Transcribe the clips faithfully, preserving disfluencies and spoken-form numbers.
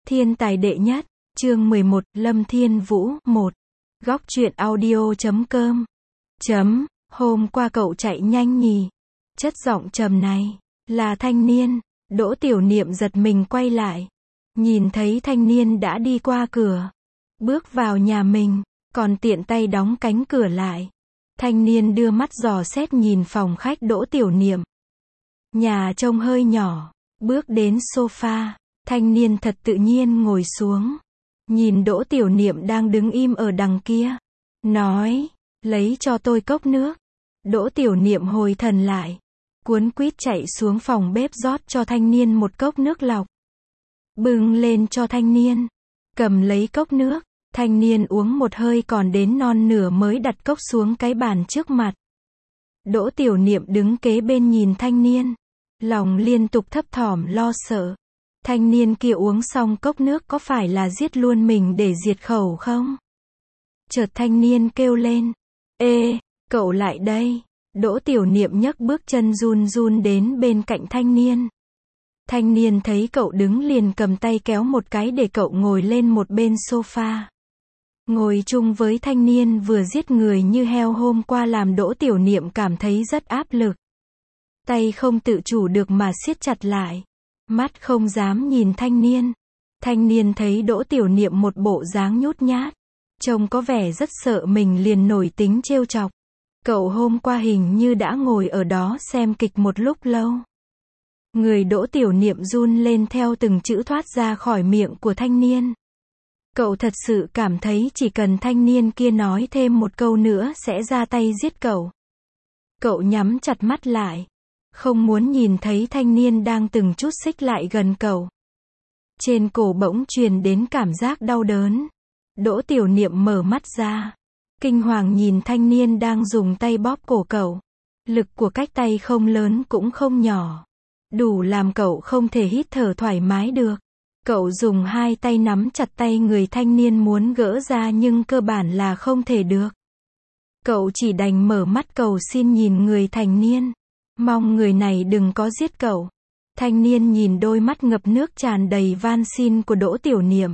Thiên tài đệ nhất, chương mười một, Lâm Thiên Vũ, một. Góc truyện audio chấm com. Chấm, hôm qua cậu chạy nhanh nhỉ? Chất giọng trầm này, là thanh niên. Đỗ Tiểu Niệm giật mình quay lại. Nhìn thấy thanh niên đã đi qua cửa. Bước vào nhà mình, còn tiện tay đóng cánh cửa lại. Thanh niên đưa mắt dò xét nhìn phòng khách Đỗ Tiểu Niệm. Nhà trông hơi nhỏ, bước đến sofa. Thanh niên thật tự nhiên ngồi xuống. Nhìn Đỗ Tiểu Niệm đang đứng im ở đằng kia. Nói, lấy cho tôi cốc nước. Đỗ Tiểu Niệm hồi thần lại. Cuốn quýt chạy xuống phòng bếp rót cho thanh niên một cốc nước lọc. Bưng lên cho thanh niên. Cầm lấy cốc nước. Thanh niên uống một hơi còn đến non nửa mới đặt cốc xuống cái bàn trước mặt. Đỗ Tiểu Niệm đứng kế bên nhìn thanh niên. Lòng liên tục thấp thỏm lo sợ. Thanh niên kia uống xong cốc nước có phải là giết luôn mình để diệt khẩu không? Chợt thanh niên kêu lên. Ê, cậu lại đây. Đỗ Tiểu Niệm nhấc bước chân run run đến bên cạnh thanh niên. Thanh niên thấy cậu đứng liền cầm tay kéo một cái để cậu ngồi lên một bên sofa. Ngồi chung với thanh niên vừa giết người như heo hôm qua làm Đỗ Tiểu Niệm cảm thấy rất áp lực. Tay không tự chủ được mà siết chặt lại. Mắt không dám nhìn thanh niên. Thanh niên thấy Đỗ Tiểu Niệm một bộ dáng nhút nhát. Trông có vẻ rất sợ mình liền nổi tính trêu chọc. Cậu hôm qua hình như đã ngồi ở đó xem kịch một lúc lâu. Người Đỗ Tiểu Niệm run lên theo từng chữ thoát ra khỏi miệng của thanh niên. Cậu thật sự cảm thấy chỉ cần thanh niên kia nói thêm một câu nữa sẽ ra tay giết cậu. Cậu nhắm chặt mắt lại. Không muốn nhìn thấy thanh niên đang từng chút xích lại gần cậu. Trên cổ bỗng truyền đến cảm giác đau đớn. Đỗ Tiểu Niệm mở mắt ra. Kinh hoàng nhìn thanh niên đang dùng tay bóp cổ cậu. Lực của cách tay không lớn cũng không nhỏ. Đủ làm cậu không thể hít thở thoải mái được. Cậu dùng hai tay nắm chặt tay người thanh niên muốn gỡ ra nhưng cơ bản là không thể được. Cậu chỉ đành mở mắt cầu xin nhìn người thanh niên. Mong người này đừng có giết cậu. Thanh niên nhìn đôi mắt ngập nước tràn đầy van xin của Đỗ Tiểu Niệm.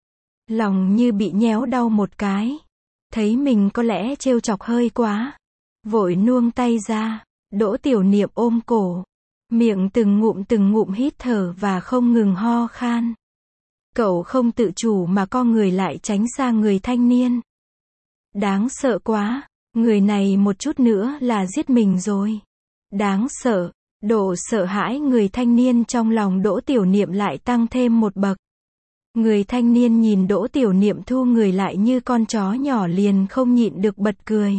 Lòng như bị nhéo đau một cái. Thấy mình có lẽ trêu chọc hơi quá. Vội nuông tay ra. Đỗ Tiểu Niệm ôm cổ. Miệng từng ngụm từng ngụm hít thở và không ngừng ho khan. Cậu không tự chủ mà co người lại tránh xa người thanh niên. Đáng sợ quá. Người này một chút nữa là giết mình rồi. Đáng sợ. Độ sợ hãi người thanh niên trong lòng Đỗ Tiểu Niệm lại tăng thêm một bậc. Người thanh niên nhìn Đỗ Tiểu Niệm thu người lại như con chó nhỏ liền không nhịn được bật cười.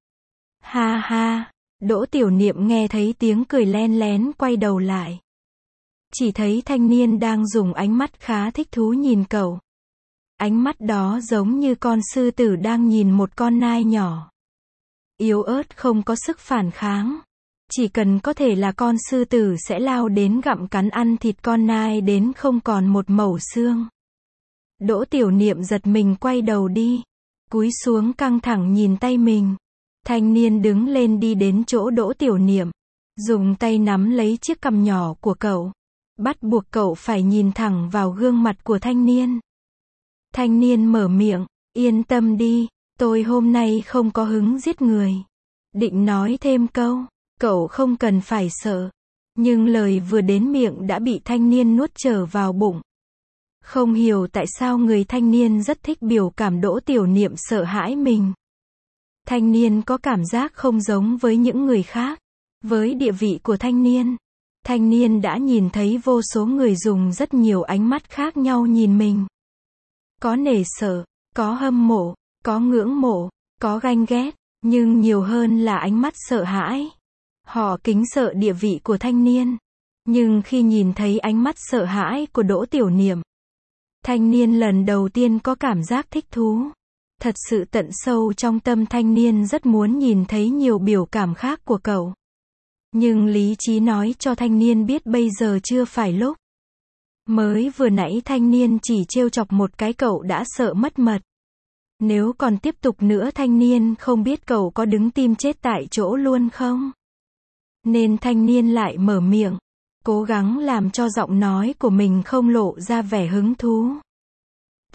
Ha ha. Đỗ Tiểu Niệm nghe thấy tiếng cười len lén quay đầu lại. Chỉ thấy thanh niên đang dùng ánh mắt khá thích thú nhìn cậu. Ánh mắt đó giống như con sư tử đang nhìn một con nai nhỏ. Yếu ớt không có sức phản kháng. Chỉ cần có thể là con sư tử sẽ lao đến gặm cắn ăn thịt con nai đến không còn một mẩu xương. Đỗ Tiểu Niệm giật mình quay đầu đi. Cúi xuống căng thẳng nhìn tay mình. Thanh niên đứng lên đi đến chỗ Đỗ Tiểu Niệm. Dùng tay nắm lấy chiếc cằm nhỏ của cậu. Bắt buộc cậu phải nhìn thẳng vào gương mặt của thanh niên. Thanh niên mở miệng. Yên tâm đi. Tôi hôm nay không có hứng giết người. Định nói thêm câu. Cậu không cần phải sợ. Nhưng lời vừa đến miệng đã bị thanh niên nuốt trở vào bụng. Không hiểu tại sao người thanh niên rất thích biểu cảm Đỗ Tiểu Niệm sợ hãi mình. Thanh niên có cảm giác không giống với những người khác. Với địa vị của thanh niên, thanh niên đã nhìn thấy vô số người dùng rất nhiều ánh mắt khác nhau nhìn mình. Có nể sợ, có hâm mộ, có ngưỡng mộ, có ganh ghét, nhưng nhiều hơn là ánh mắt sợ hãi. Họ kính sợ địa vị của thanh niên. Nhưng khi nhìn thấy ánh mắt sợ hãi của Đỗ Tiểu Niệm, thanh niên lần đầu tiên có cảm giác thích thú. Thật sự tận sâu trong tâm thanh niên rất muốn nhìn thấy nhiều biểu cảm khác của cậu. Nhưng lý trí nói cho thanh niên biết bây giờ chưa phải lúc. Mới vừa nãy thanh niên chỉ trêu chọc một cái cậu đã sợ mất mật. Nếu còn tiếp tục nữa thanh niên không biết cậu có đứng tim chết tại chỗ luôn không? Nên thanh niên lại mở miệng. Cố gắng làm cho giọng nói của mình không lộ ra vẻ hứng thú.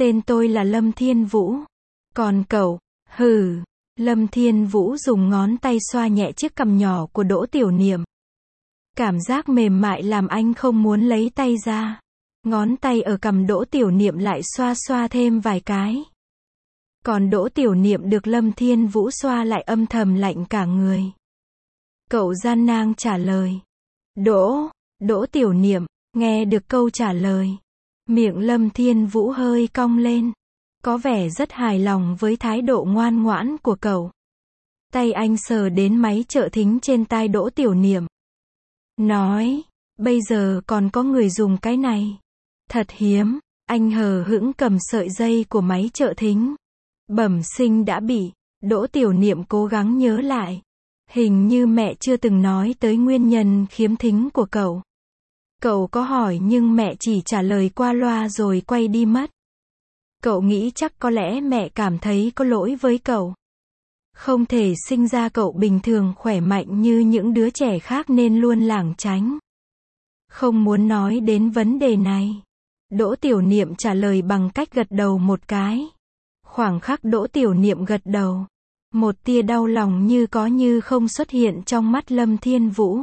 Tên tôi là Lâm Thiên Vũ. Còn cậu, hừ. Lâm Thiên Vũ dùng ngón tay xoa nhẹ chiếc cằm nhỏ của Đỗ Tiểu Niệm. Cảm giác mềm mại làm anh không muốn lấy tay ra. Ngón tay ở cằm Đỗ Tiểu Niệm lại xoa xoa thêm vài cái. Còn Đỗ Tiểu Niệm được Lâm Thiên Vũ xoa lại âm thầm lạnh cả người. Cậu gian nan trả lời. Đỗ, Đỗ Tiểu Niệm, nghe được câu trả lời. Miệng Lâm Thiên Vũ hơi cong lên. Có vẻ rất hài lòng với thái độ ngoan ngoãn của cậu. Tay anh sờ đến máy trợ thính trên tai Đỗ Tiểu Niệm. Nói, bây giờ còn có người dùng cái này. Thật hiếm, anh hờ hững cầm sợi dây của máy trợ thính. Bẩm sinh đã bị, Đỗ Tiểu Niệm cố gắng nhớ lại. Hình như mẹ chưa từng nói tới nguyên nhân khiếm thính của cậu. Cậu có hỏi nhưng mẹ chỉ trả lời qua loa rồi quay đi mất. Cậu nghĩ chắc có lẽ mẹ cảm thấy có lỗi với cậu. Không thể sinh ra cậu bình thường khỏe mạnh như những đứa trẻ khác nên luôn lảng tránh. Không muốn nói đến vấn đề này. Đỗ Tiểu Niệm trả lời bằng cách gật đầu một cái. Khoảng khắc Đỗ Tiểu Niệm gật đầu. Một tia đau lòng như có như không xuất hiện trong mắt Lâm Thiên Vũ.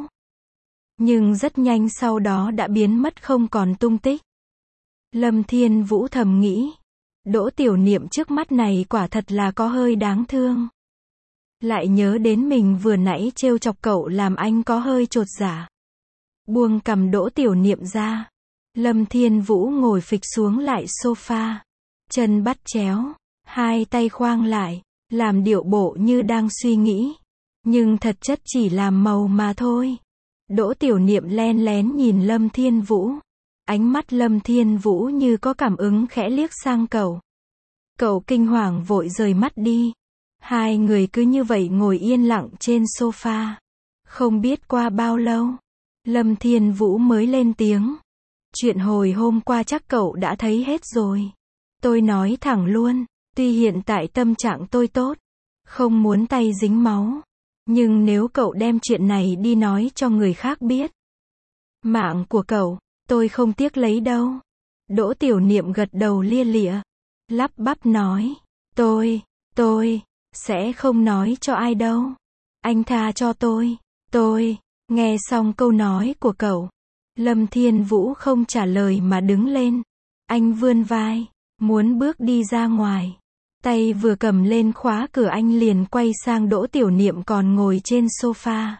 Nhưng rất nhanh sau đó đã biến mất không còn tung tích. Lâm Thiên Vũ thầm nghĩ. Đỗ Tiểu Niệm trước mắt này quả thật là có hơi đáng thương. Lại nhớ đến mình vừa nãy trêu chọc cậu làm anh có hơi chột dạ. Buông cầm Đỗ Tiểu Niệm ra. Lâm Thiên Vũ ngồi phịch xuống lại sofa. Chân bắt chéo. Hai tay khoang lại. Làm điệu bộ như đang suy nghĩ. Nhưng thật chất chỉ làm màu mà thôi. Đỗ Tiểu Niệm len lén nhìn Lâm Thiên Vũ. Ánh mắt Lâm Thiên Vũ như có cảm ứng khẽ liếc sang cậu. Cậu kinh hoàng vội rời mắt đi. Hai người cứ như vậy ngồi yên lặng trên sofa. Không biết qua bao lâu, Lâm Thiên Vũ mới lên tiếng. Chuyện hồi hôm qua chắc cậu đã thấy hết rồi. Tôi nói thẳng luôn, tuy hiện tại tâm trạng tôi tốt, không muốn tay dính máu. Nhưng nếu cậu đem chuyện này đi nói cho người khác biết, mạng của cậu, tôi không tiếc lấy đâu. Đỗ Tiểu Niệm gật đầu lia lịa. Lắp bắp nói. Tôi, tôi, sẽ không nói cho ai đâu. Anh tha cho tôi, tôi. Nghe xong câu nói của cậu, Lâm Thiên Vũ không trả lời mà đứng lên. Anh vươn vai, muốn bước đi ra ngoài. Tay vừa cầm lên khóa cửa anh liền quay sang Đỗ Tiểu Niệm còn ngồi trên sofa.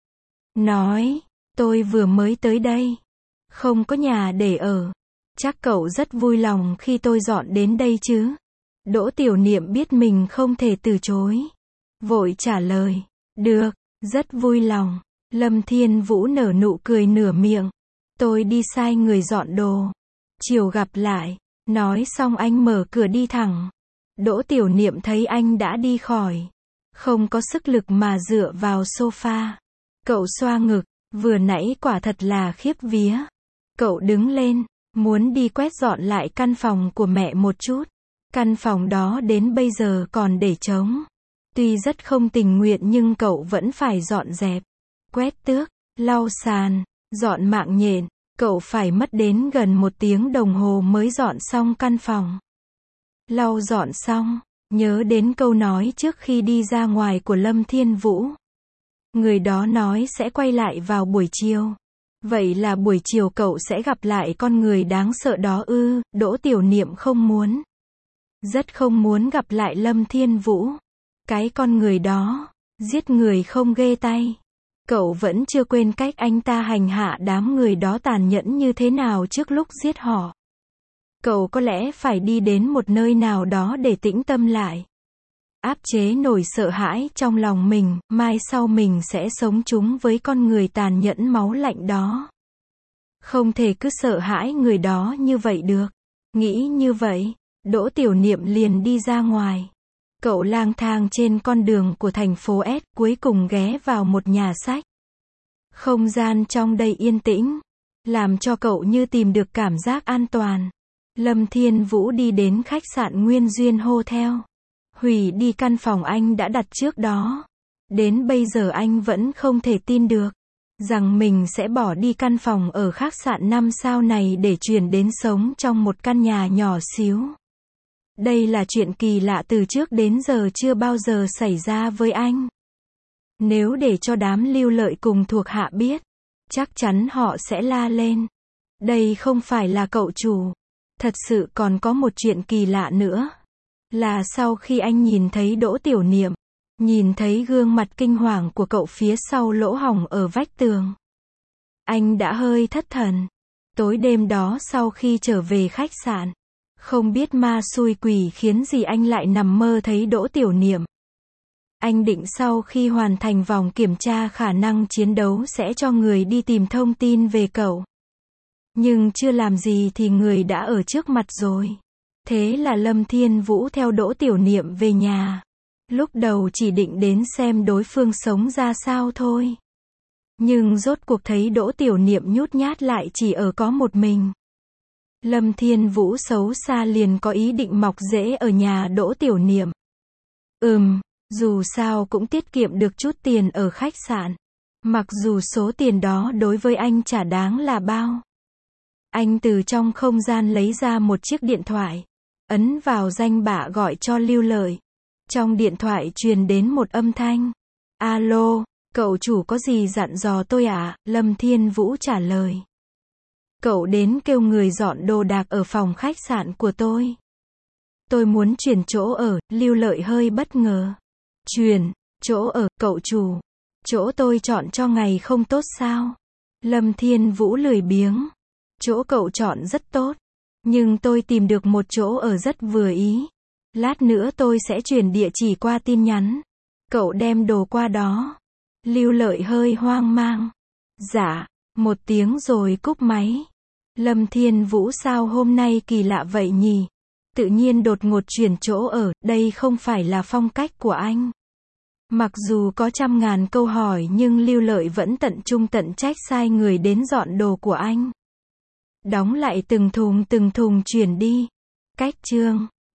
Nói, tôi vừa mới tới đây. Không có nhà để ở. Chắc cậu rất vui lòng khi tôi dọn đến đây chứ. Đỗ Tiểu Niệm biết mình không thể từ chối. Vội trả lời. Được, rất vui lòng. Lâm Thiên Vũ nở nụ cười nửa miệng. Tôi đi sai người dọn đồ. Chiều gặp lại. Nói xong anh mở cửa đi thẳng. Đỗ Tiểu Niệm thấy anh đã đi khỏi. Không có sức lực mà dựa vào sofa. Cậu xoa ngực. Vừa nãy quả thật là khiếp vía. Cậu đứng lên. Muốn đi quét dọn lại căn phòng của mẹ một chút. Căn phòng đó đến bây giờ còn để trống. Tuy rất không tình nguyện nhưng cậu vẫn phải dọn dẹp. Quét tước, lau sàn, dọn mạng nhện. Cậu phải mất đến gần một tiếng đồng hồ mới dọn xong căn phòng. Lau dọn xong, nhớ đến câu nói trước khi đi ra ngoài của Lâm Thiên Vũ. Người đó nói sẽ quay lại vào buổi chiều. Vậy là buổi chiều cậu sẽ gặp lại con người đáng sợ đó ư? Đỗ Tiểu Niệm không muốn. Rất không muốn gặp lại Lâm Thiên Vũ. Cái con người đó, giết người không ghê tay. Cậu vẫn chưa quên cách anh ta hành hạ đám người đó tàn nhẫn như thế nào trước lúc giết họ. Cậu có lẽ phải đi đến một nơi nào đó để tĩnh tâm lại. Áp chế nỗi sợ hãi trong lòng mình, mai sau mình sẽ sống chung với con người tàn nhẫn máu lạnh đó. Không thể cứ sợ hãi người đó như vậy được. Nghĩ như vậy, Đỗ Tiểu Niệm liền đi ra ngoài. Cậu lang thang trên con đường của thành phố S, cuối cùng ghé vào một nhà sách. Không gian trong đây yên tĩnh, làm cho cậu như tìm được cảm giác an toàn. Lâm Thiên Vũ đi đến khách sạn Nguyên Duyên Hotel. Hủy đi căn phòng anh đã đặt trước đó. Đến bây giờ anh vẫn không thể tin được rằng mình sẽ bỏ đi căn phòng ở khách sạn năm sao này để chuyển đến sống trong một căn nhà nhỏ xíu. Đây là chuyện kỳ lạ từ trước đến giờ chưa bao giờ xảy ra với anh. Nếu để cho đám Lưu Lợi cùng thuộc hạ biết, chắc chắn họ sẽ la lên. Đây không phải là cậu chủ. Thật sự còn có một chuyện kỳ lạ nữa. Là sau khi anh nhìn thấy Đỗ Tiểu Niệm, nhìn thấy gương mặt kinh hoàng của cậu phía sau lỗ hổng ở vách tường, anh đã hơi thất thần. Tối đêm đó sau khi trở về khách sạn, không biết ma xui quỷ khiến gì anh lại nằm mơ thấy Đỗ Tiểu Niệm. Anh định sau khi hoàn thành vòng kiểm tra khả năng chiến đấu sẽ cho người đi tìm thông tin về cậu. Nhưng chưa làm gì thì người đã ở trước mặt rồi. Thế là Lâm Thiên Vũ theo Đỗ Tiểu Niệm về nhà. Lúc đầu chỉ định đến xem đối phương sống ra sao thôi. Nhưng rốt cuộc thấy Đỗ Tiểu Niệm nhút nhát lại chỉ ở có một mình. Lâm Thiên Vũ xấu xa liền có ý định mọc rễ ở nhà Đỗ Tiểu Niệm. Ừm, dù sao cũng tiết kiệm được chút tiền ở khách sạn. Mặc dù số tiền đó đối với anh chả đáng là bao. Anh từ trong không gian lấy ra một chiếc điện thoại, ấn vào danh bạ gọi cho Lưu Lợi. Trong điện thoại truyền đến một âm thanh. Alo, cậu chủ có gì dặn dò tôi à? Lâm Thiên Vũ trả lời. Cậu đến kêu người dọn đồ đạc ở phòng khách sạn của tôi. Tôi muốn chuyển chỗ ở. Lưu Lợi hơi bất ngờ. Chuyển chỗ ở, cậu chủ. Chỗ tôi chọn cho ngày không tốt sao? Lâm Thiên Vũ lười biếng. Chỗ cậu chọn rất tốt. Nhưng tôi tìm được một chỗ ở rất vừa ý. Lát nữa tôi sẽ chuyển địa chỉ qua tin nhắn. Cậu đem đồ qua đó. Lưu Lợi hơi hoang mang. Dạ, một tiếng rồi cúp máy. Lâm Thiên Vũ sao hôm nay kỳ lạ vậy nhỉ? Tự nhiên đột ngột chuyển chỗ ở, đây không phải là phong cách của anh. Mặc dù có trăm ngàn câu hỏi nhưng Lưu Lợi vẫn tận trung tận trách sai người đến dọn đồ của anh. Đóng lại từng thùng từng thùng chuyển đi. Cách chương